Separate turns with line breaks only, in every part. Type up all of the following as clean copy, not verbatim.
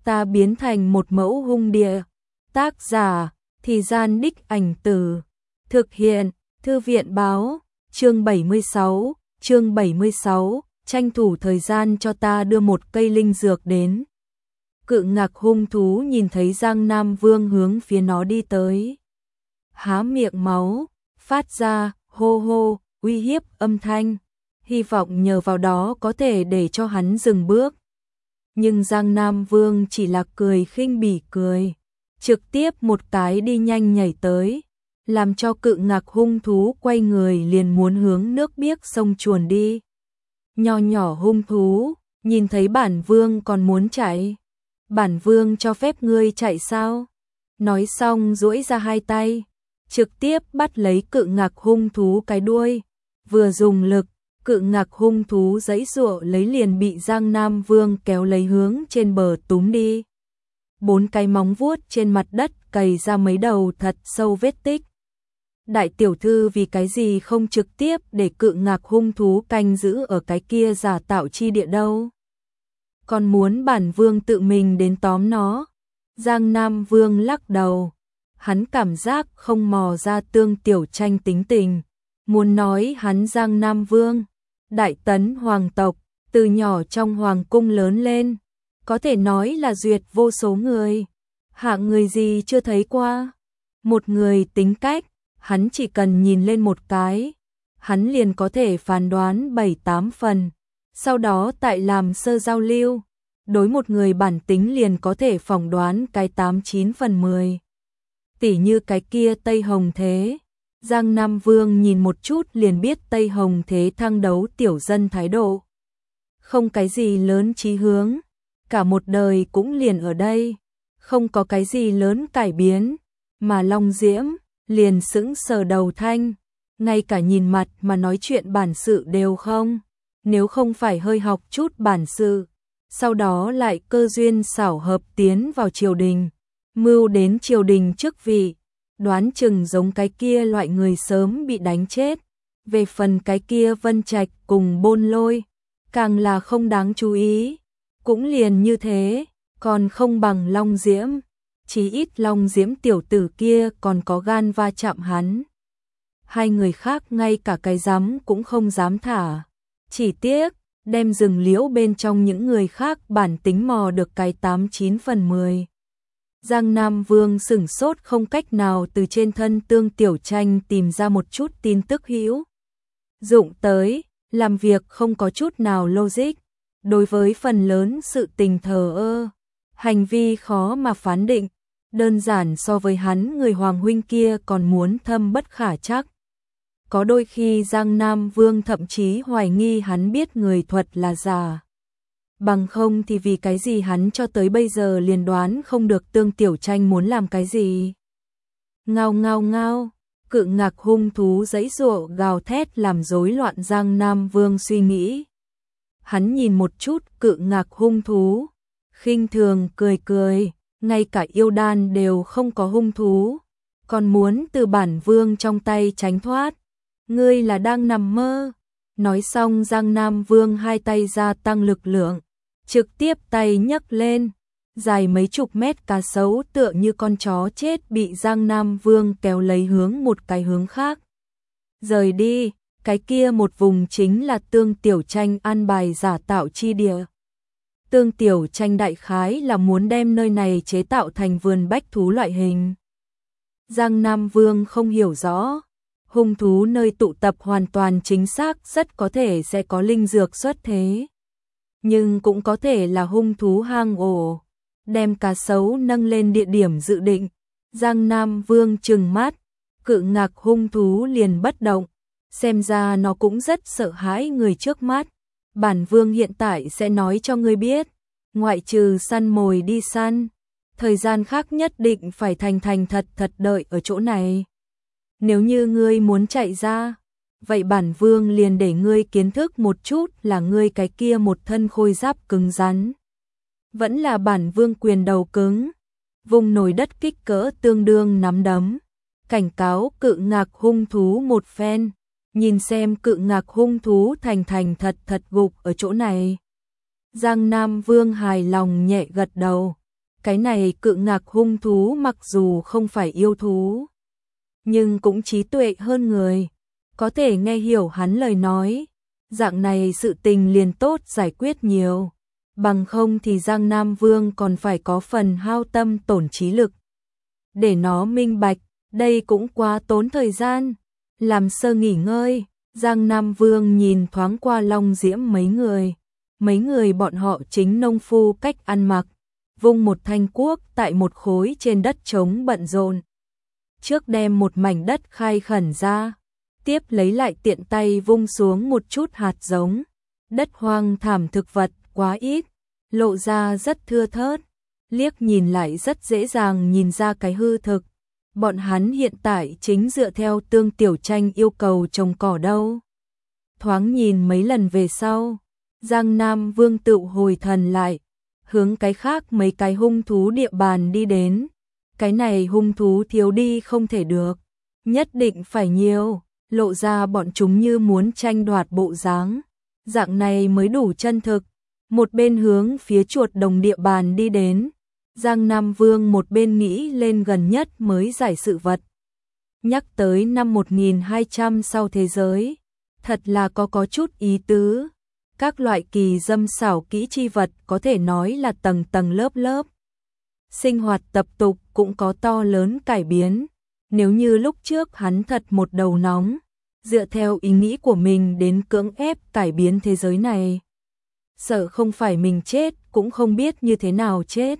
ta biến thành một mẫu hung địa. Tác giả, Thì Gian Đích Ảnh Từ. Thực hiện, Thư viện báo, chương 76, tranh thủ thời gian cho ta đưa một cây linh dược đến. Cự ngạc hung thú nhìn thấy Giang Nam Vương hướng phía nó đi tới. Há miệng máu, phát ra, hô hô, uy hiếp âm thanh, hy vọng nhờ vào đó có thể để cho hắn dừng bước. Nhưng Giang Nam Vương chỉ là cười khinh bỉ cười, trực tiếp một cái đi nhanh nhảy tới, làm cho cự ngạc hung thú quay người liền muốn hướng nước biếc sông chuồn đi. Nho nhỏ hung thú, nhìn thấy bản vương còn muốn chạy. Bản vương cho phép ngươi chạy sao? Nói xong duỗi ra hai tay, trực tiếp bắt lấy cự ngạc hung thú cái đuôi. Vừa dùng lực, cự ngạc hung thú giãy giụa lấy liền bị Giang Nam Vương kéo lấy hướng trên bờ túm đi. 4 cái móng vuốt trên mặt đất cày ra mấy đầu thật sâu vết tích. Đại tiểu thư vì cái gì không trực tiếp để cự ngạc hung thú canh giữ ở cái kia giả tạo chi địa đâu? Còn muốn bản vương tự mình đến tóm nó? Giang Nam Vương lắc đầu. Hắn cảm giác không mò ra Tương Tiểu Tranh tính tình. Muốn nói hắn Giang Nam Vương, đại tấn hoàng tộc, từ nhỏ trong hoàng cung lớn lên, có thể nói là duyệt vô số người. Hạng người gì chưa thấy qua? Một người tính cách, hắn chỉ cần nhìn lên một cái, hắn liền có thể phán đoán 7-8 phần. Sau đó tại làm sơ giao lưu, đối một người bản tính liền có thể phỏng đoán cái 8-9 phần 10. Tỉ như cái kia Tây Hồng Thế. Giang Nam Vương nhìn một chút liền biết Tây Hồng Thế thăng đấu tiểu dân thái độ. Không cái gì lớn chí hướng, cả một đời cũng liền ở đây, không có cái gì lớn cải biến, mà Long Diễm liền sững sờ đầu thanh, ngay cả nhìn mặt mà nói chuyện bản sự đều không, nếu không phải hơi học chút bản sự, sau đó lại cơ duyên xảo hợp tiến vào triều đình, mưu đến triều đình chức vị, đoán chừng giống cái kia loại người sớm bị đánh chết. Về phần cái kia Vân Trạch cùng Bôn Lôi, càng là không đáng chú ý, cũng liền như thế, còn không bằng Long Diễm, chí ít Long Diễm tiểu tử kia còn có gan va chạm hắn. Hai người khác ngay cả cái dám cũng không dám thả, chỉ tiếc đem rừng liễu bên trong những người khác bản tính mò được cái 8-9 phần 10. Giang Nam Vương sửng sốt không cách nào từ trên thân Tương Tiểu Tranh tìm ra một chút tin tức hữu dụng tới, làm việc không có chút nào logic, đối với phần lớn sự tình thờ ơ, hành vi khó mà phán định, đơn giản so với hắn người hoàng huynh kia còn muốn thâm bất khả trắc. Có đôi khi Giang Nam Vương thậm chí hoài nghi hắn biết người thuật là giả. Bằng không thì vì cái gì hắn cho tới bây giờ liền đoán không được Tương Tiểu Tranh muốn làm cái gì. Ngao ngao ngao, cự ngạc hung thú giãy giụa gào thét làm rối loạn Giang Nam Vương suy nghĩ. Hắn nhìn một chút cự ngạc hung thú, khinh thường cười cười, ngay cả yêu đan đều không có hung thú, còn muốn từ bản vương trong tay tránh thoát. Ngươi là đang nằm mơ. Nói xong Giang Nam Vương hai tay gia tăng lực lượng, trực tiếp tay nhấc lên, dài mấy chục mét cá sấu tựa như con chó chết bị Giang Nam Vương kéo lấy hướng một cái hướng khác. Rời đi, cái kia một vùng chính là Tương Tiểu Tranh an bài giả tạo chi địa. Tương Tiểu Tranh đại khái là muốn đem nơi này chế tạo thành vườn bách thú loại hình. Giang Nam Vương không hiểu rõ, hung thú nơi tụ tập hoàn toàn chính xác rất có thể sẽ có linh dược xuất thế. Nhưng cũng có thể là hung thú hang ổ, đem cá sấu nâng lên địa điểm dự định. Giang Nam Vương trừng mắt, cự ngạc hung thú liền bất động, xem ra nó cũng rất sợ hãi người trước mắt. Bản vương hiện tại sẽ nói cho ngươi biết, ngoại trừ săn mồi đi săn, thời gian khác nhất định phải thành thật đợi ở chỗ này. Nếu như ngươi muốn chạy ra, vậy bản vương liền để ngươi kiến thức một chút là ngươi cái kia một thân khôi giáp cứng rắn. Vẫn là bản vương quyền đầu cứng, vùng nổi đất kích cỡ tương đương nắm đấm. Cảnh cáo cự ngạc hung thú một phen, nhìn xem cự ngạc hung thú thành thật gục ở chỗ này. Giang Nam Vương hài lòng nhẹ gật đầu, Cái này cự ngạc hung thú mặc dù không phải yêu thú, nhưng cũng trí tuệ hơn người, có thể nghe hiểu hắn lời nói. Dạng này sự tình liền tốt giải quyết nhiều, bằng không thì Giang Nam Vương còn phải có phần hao tâm tổn trí lực. Để nó minh bạch, đây cũng quá tốn thời gian. Làm sơ nghỉ ngơi, Giang Nam Vương nhìn thoáng qua Long Diễm mấy người bọn họ chính nông phu cách ăn mặc, vung một thanh cuốc tại một khối trên đất trống bận rộn. Trước đem một mảnh đất khai khẩn ra, tiếp lấy lại tiện tay vung xuống một chút hạt giống. Đất hoang thảm thực vật quá ít, lộ ra rất thưa thớt, liếc nhìn lại rất dễ dàng nhìn ra cái hư thực. Bọn hắn hiện tại chính dựa theo Tương Tiểu Tranh yêu cầu trồng cỏ đâu. Thoáng nhìn mấy lần về sau, Giang Nam Vương tự hồi thần lại, hướng cái khác mấy cái hung thú địa bàn đi đến. Cái này hung thú thiếu đi không thể được, nhất định phải nhiều, lộ ra bọn chúng như muốn tranh đoạt bộ dáng. Dạng này mới đủ chân thực. Một bên hướng phía chuột đồng địa bàn đi đến, Giang Nam Vương một bên nghĩ lên gần nhất mới giải sự vật. Nhắc tới năm 1200 sau thế giới, thật là có chút ý tứ. Các loại kỳ dâm xảo kỹ chi vật có thể nói là tầng tầng lớp lớp. Sinh hoạt tập tục cũng có to lớn cải biến. Nếu như lúc trước hắn thật một đầu nóng, dựa theo ý nghĩ của mình đến cưỡng ép cải biến thế giới này, sợ không phải mình chết cũng không biết như thế nào chết.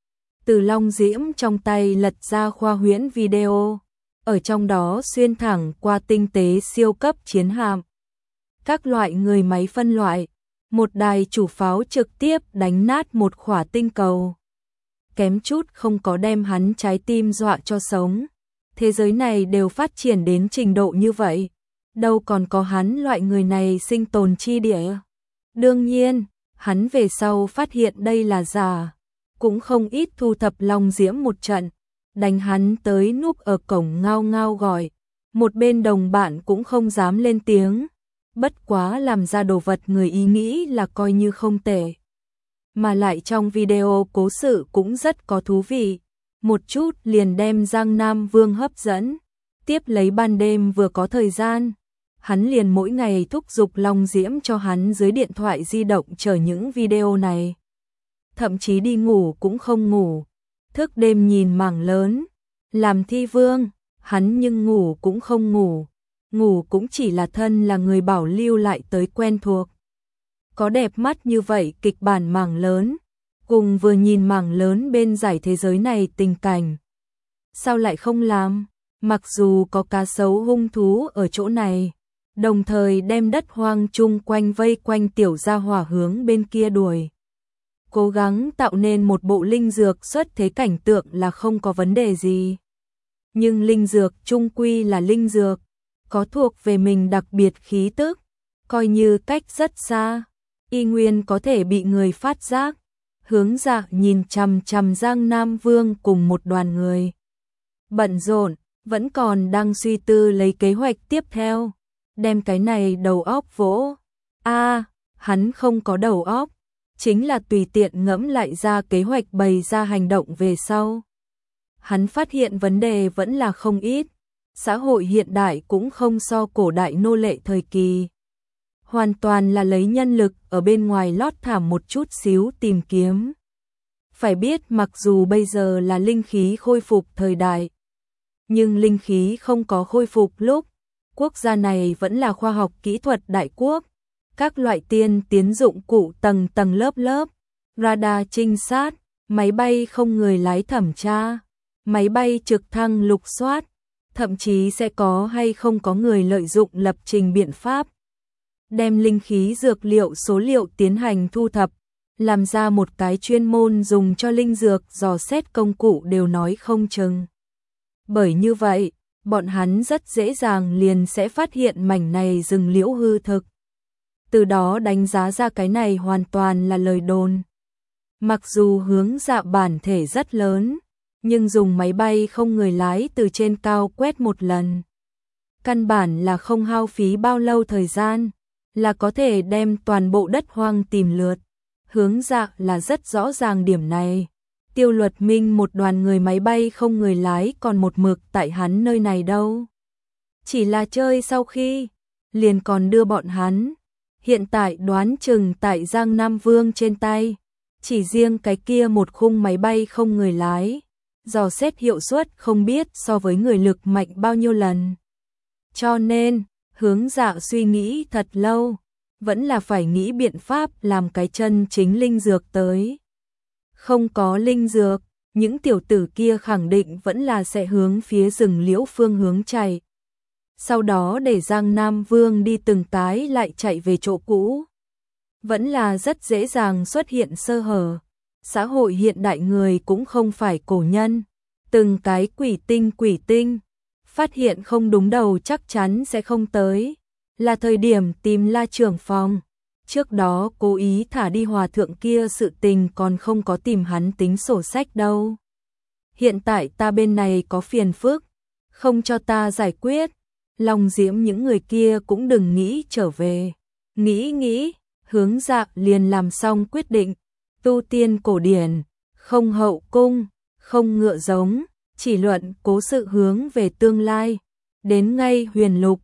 Từ Long Diễm trong tay lật ra khoa huyễn video, ở trong đó xuyên thẳng qua tinh tế siêu cấp chiến hạm, các loại người máy phân loại, một đài chủ pháo trực tiếp đánh nát một khỏa tinh cầu, kém chút không có đem hắn trái tim dọa cho sống. Thế giới này đều phát triển đến trình độ như vậy, đâu còn có hắn loại người này sinh tồn chi địa. Đương nhiên, hắn về sau phát hiện đây là giả, cũng không ít thu thập Long Diễm một trận, đánh hắn tới núp ở cổng ngao ngao gọi, một bên đồng bạn cũng không dám lên tiếng, bất quá làm ra đồ vật người ý nghĩ là coi như không tệ. Mà lại trong video cố sự cũng rất có thú vị, một chút liền đem Giang Nam Vương hấp dẫn. Tiếp lấy ban đêm vừa có thời gian, hắn liền mỗi ngày thúc giục Long Diễm cho hắn dưới điện thoại di động chờ những video này. Thậm chí đi ngủ cũng không ngủ, thức đêm nhìn mảng lớn. Làm thi vương, hắn nhưng ngủ cũng không ngủ, ngủ cũng chỉ là thân là người bảo lưu lại tới quen thuộc. Có đẹp mắt như vậy kịch bản mảng lớn, cùng vừa nhìn mảng lớn bên giải thế giới này tình cảnh. Sao lại không làm, mặc dù có cá sấu hung thú ở chỗ này, đồng thời đem đất hoang chung quanh vây quanh tiểu gia hỏa hướng bên kia đuổi. Cố gắng tạo nên một bộ linh dược xuất thế cảnh tượng là không có vấn đề gì. Nhưng linh dược chung quy là linh dược, có thuộc về mình đặc biệt khí tức, coi như cách rất xa, y nguyên có thể bị người phát giác. Hướng Dạ nhìn chằm chằm Giang Nam Vương cùng một đoàn người. Bận rộn, vẫn còn đang suy tư lấy kế hoạch tiếp theo, đem cái này đầu óc vỗ. Hắn không có đầu óc, chính là tùy tiện ngẫm lại ra kế hoạch bày ra hành động về sau. Hắn phát hiện vấn đề vẫn là không ít, xã hội hiện đại cũng không so cổ đại nô lệ thời kỳ. Hoàn toàn là lấy nhân lực ở bên ngoài lót thảm một chút xíu tìm kiếm. Phải biết mặc dù bây giờ là linh khí khôi phục thời đại, nhưng linh khí không có khôi phục lúc, quốc gia này vẫn là khoa học kỹ thuật đại quốc. Các loại tiên tiến dụng cụ tầng tầng lớp lớp, radar trinh sát, máy bay không người lái thẩm tra, máy bay trực thăng lục soát, thậm chí sẽ có hay không có người lợi dụng lập trình biện pháp, đem linh khí dược liệu số liệu tiến hành thu thập, làm ra một cái chuyên môn dùng cho linh dược dò xét công cụ đều nói không chừng. Bởi như vậy, bọn hắn rất dễ dàng liền sẽ phát hiện mảnh này rừng liễu hư thực. Từ đó đánh giá ra cái này hoàn toàn là lời đồn. Mặc dù Hướng Dạ bản thể rất lớn, nhưng dùng máy bay không người lái từ trên cao quét một lần, căn bản là không hao phí bao lâu thời gian, là có thể đem toàn bộ đất hoang tìm lượt. Hướng Dạ là rất rõ ràng điểm này, Tiêu Luật Minh một đoàn người máy bay không người lái còn một mực tại hắn nơi này đâu. Chỉ là chơi sau khi, liền còn đưa bọn hắn. Hiện tại đoán chừng tại Giang Nam Vương trên tay, chỉ riêng cái kia một khung máy bay không người lái, dò xét hiệu suất không biết so với người lực mạnh bao nhiêu lần. Cho nên, Hướng Dạ suy nghĩ thật lâu, vẫn là phải nghĩ biện pháp làm cái chân chính linh dược tới. Không có linh dược, những tiểu tử kia khẳng định vẫn là sẽ hướng phía rừng liễu phương hướng chạy. Sau đó để Giang Nam Vương đi từng cái lại chạy về chỗ cũ. Vẫn là rất dễ dàng xuất hiện sơ hở. Xã hội hiện đại người cũng không phải cổ nhân. Từng cái quỷ tinh, phát hiện không đúng đầu chắc chắn sẽ không tới. Là thời điểm tìm La trưởng phòng. Trước đó cố ý thả đi hòa thượng kia sự tình còn không có tìm hắn tính sổ sách đâu. Hiện tại ta bên này có phiền phức, không cho ta giải quyết. Long Diễm những người kia cũng đừng nghĩ trở về. Nghĩ, Hướng Dạ liền làm xong quyết định. Tu tiên cổ điển, không hậu cung, không ngựa giống, chỉ luận cố sự hướng về tương lai. Đến ngay Huyền Lục,